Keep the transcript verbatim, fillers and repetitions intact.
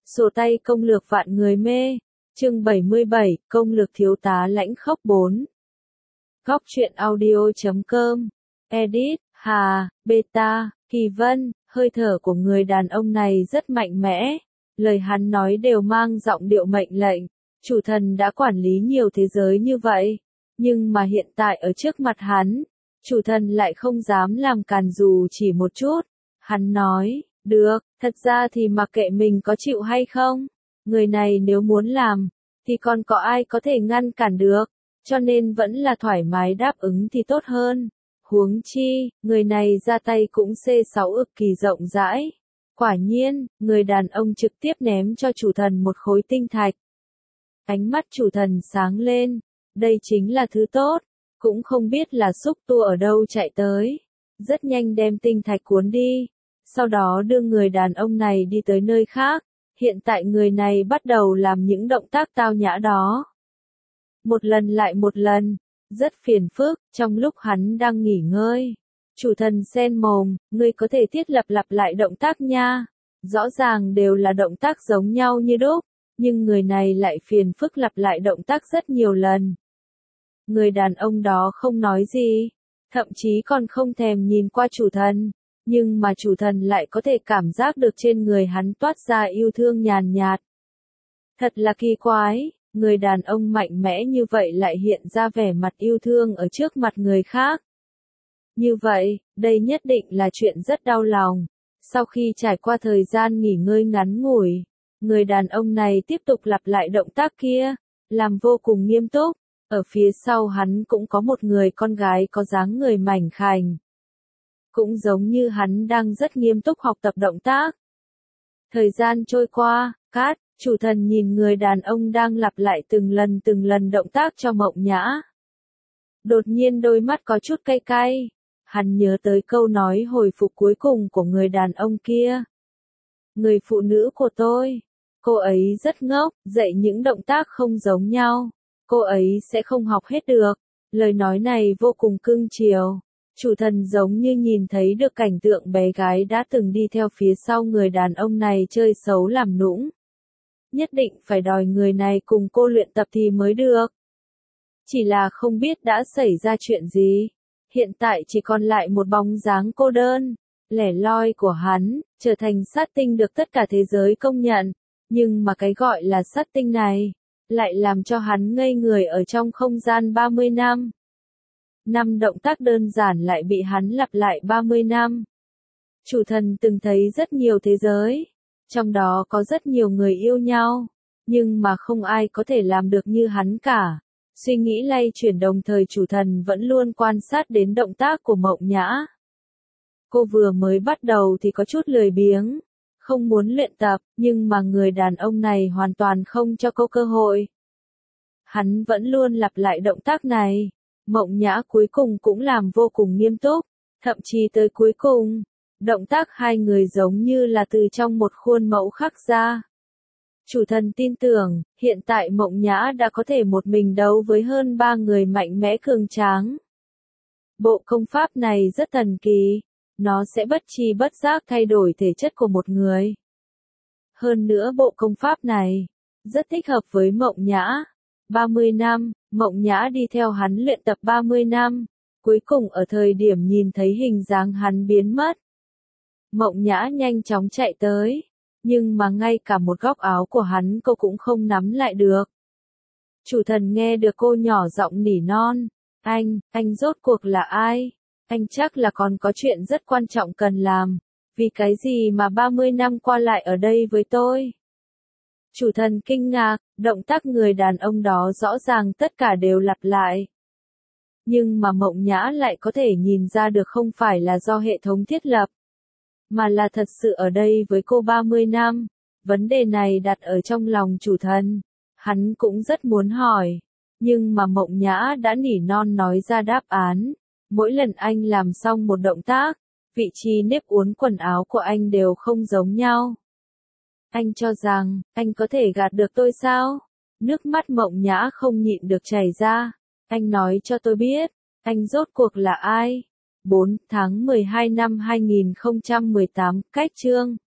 Sổ tay công lược vạn người mê. Chương bảy mươi bảy, công lược thiếu tá lãnh khốc bốn. Góc truyện audio chấm com. Edit, Hà, Beta, Kỳ Vân, hơi thở của người đàn ông này rất mạnh mẽ. Lời hắn nói đều mang giọng điệu mệnh lệnh. Chủ thần đã quản lý nhiều thế giới như vậy. Nhưng mà hiện tại ở trước mặt hắn, chủ thần lại không dám làm càn dù chỉ một chút. Hắn nói, được, thật ra thì mặc kệ mình có chịu hay không. Người này nếu muốn làm, thì còn có ai có thể ngăn cản được. Cho nên vẫn là thoải mái đáp ứng thì tốt hơn. Huống chi, người này ra tay cũng xê sáu cực kỳ rộng rãi. Quả nhiên, người đàn ông trực tiếp ném cho chủ thần một khối tinh thạch. Ánh mắt chủ thần sáng lên. Đây chính là thứ tốt. Cũng không biết là xúc tua ở đâu chạy tới. Rất nhanh đem tinh thạch cuốn đi. Sau đó đưa người đàn ông này đi tới nơi khác. Hiện tại người này bắt đầu làm những động tác tao nhã đó. Một lần lại một lần. Rất phiền phức, trong lúc hắn đang nghỉ ngơi. Chủ thần sen mồm, ngươi có thể thiết lập lặp lại động tác nha. Rõ ràng đều là động tác giống nhau như đúc. Nhưng người này lại phiền phức lặp lại động tác rất nhiều lần. Người đàn ông đó không nói gì. Thậm chí còn không thèm nhìn qua chủ thần. Nhưng mà chủ thần lại có thể cảm giác được trên người hắn toát ra yêu thương nhàn nhạt. Thật là kỳ quái, người đàn ông mạnh mẽ như vậy lại hiện ra vẻ mặt yêu thương ở trước mặt người khác. Như vậy, đây nhất định là chuyện rất đau lòng. Sau khi trải qua thời gian nghỉ ngơi ngắn ngủi, người đàn ông này tiếp tục lặp lại động tác kia, làm vô cùng nghiêm túc. Ở phía sau hắn cũng có một người con gái có dáng người mảnh khảnh. Cũng giống như hắn đang rất nghiêm túc học tập động tác. Thời gian trôi qua, cát, chủ thần nhìn người đàn ông đang lặp lại từng lần từng lần động tác cho Mộng Nhã. Đột nhiên đôi mắt có chút cay cay. Hắn nhớ tới câu nói hồi phục cuối cùng của người đàn ông kia. Người phụ nữ của tôi, cô ấy rất ngốc, dạy những động tác không giống nhau. Cô ấy sẽ không học hết được. Lời nói này vô cùng cưng chiều. Chủ thần giống như nhìn thấy được cảnh tượng bé gái đã từng đi theo phía sau người đàn ông này chơi xấu làm nũng. Nhất định phải đòi người này cùng cô luyện tập thì mới được. Chỉ là không biết đã xảy ra chuyện gì. Hiện tại chỉ còn lại một bóng dáng cô đơn, lẻ loi của hắn, trở thành sát tinh được tất cả thế giới công nhận. Nhưng mà cái gọi là sát tinh này, lại làm cho hắn ngây người ở trong không gian ba mươi năm. Năm động tác đơn giản lại bị hắn lặp lại ba mươi năm. Chủ thần từng thấy rất nhiều thế giới, trong đó có rất nhiều người yêu nhau, nhưng mà không ai có thể làm được như hắn cả. Suy nghĩ lay chuyển đồng thời chủ thần vẫn luôn quan sát đến động tác của Mộng Nhã. Cô vừa mới bắt đầu thì có chút lười biếng, không muốn luyện tập, nhưng mà người đàn ông này hoàn toàn không cho cô cơ hội. Hắn vẫn luôn lặp lại động tác này. Mộng Nhã cuối cùng cũng làm vô cùng nghiêm túc, thậm chí tới cuối cùng, động tác hai người giống như là từ trong một khuôn mẫu khắc ra. Chủ thần tin tưởng, hiện tại Mộng Nhã đã có thể một mình đấu với hơn ba người mạnh mẽ cường tráng. Bộ công pháp này rất thần kỳ, nó sẽ bất tri bất giác thay đổi thể chất của một người. Hơn nữa bộ công pháp này, rất thích hợp với Mộng Nhã. ba mươi năm, Mộng Nhã đi theo hắn luyện tập ba mươi năm, cuối cùng ở thời điểm nhìn thấy hình dáng hắn biến mất. Mộng Nhã nhanh chóng chạy tới, nhưng mà ngay cả một góc áo của hắn cô cũng không nắm lại được. Chủ thần nghe được cô nhỏ giọng nỉ non, anh, anh rốt cuộc là ai? Anh chắc là còn có chuyện rất quan trọng cần làm, vì cái gì mà ba mươi năm qua lại ở đây với tôi? Chủ thần kinh ngạc, động tác người đàn ông đó rõ ràng tất cả đều lặp lại. Nhưng mà Mộng Nhã lại có thể nhìn ra được không phải là do hệ thống thiết lập, mà là thật sự ở đây với cô ba mươi năm. Vấn đề này đặt ở trong lòng chủ thần. Hắn cũng rất muốn hỏi. Nhưng mà Mộng Nhã đã nỉ non nói ra đáp án. Mỗi lần anh làm xong một động tác, vị trí nếp uốn quần áo của anh đều không giống nhau. Anh cho rằng, anh có thể gạt được tôi sao? Nước mắt Mộng Nhã không nhịn được chảy ra. Anh nói cho tôi biết, anh rốt cuộc là ai? bốn tháng mười hai năm hai nghìn không trăm mười tám, cách chương.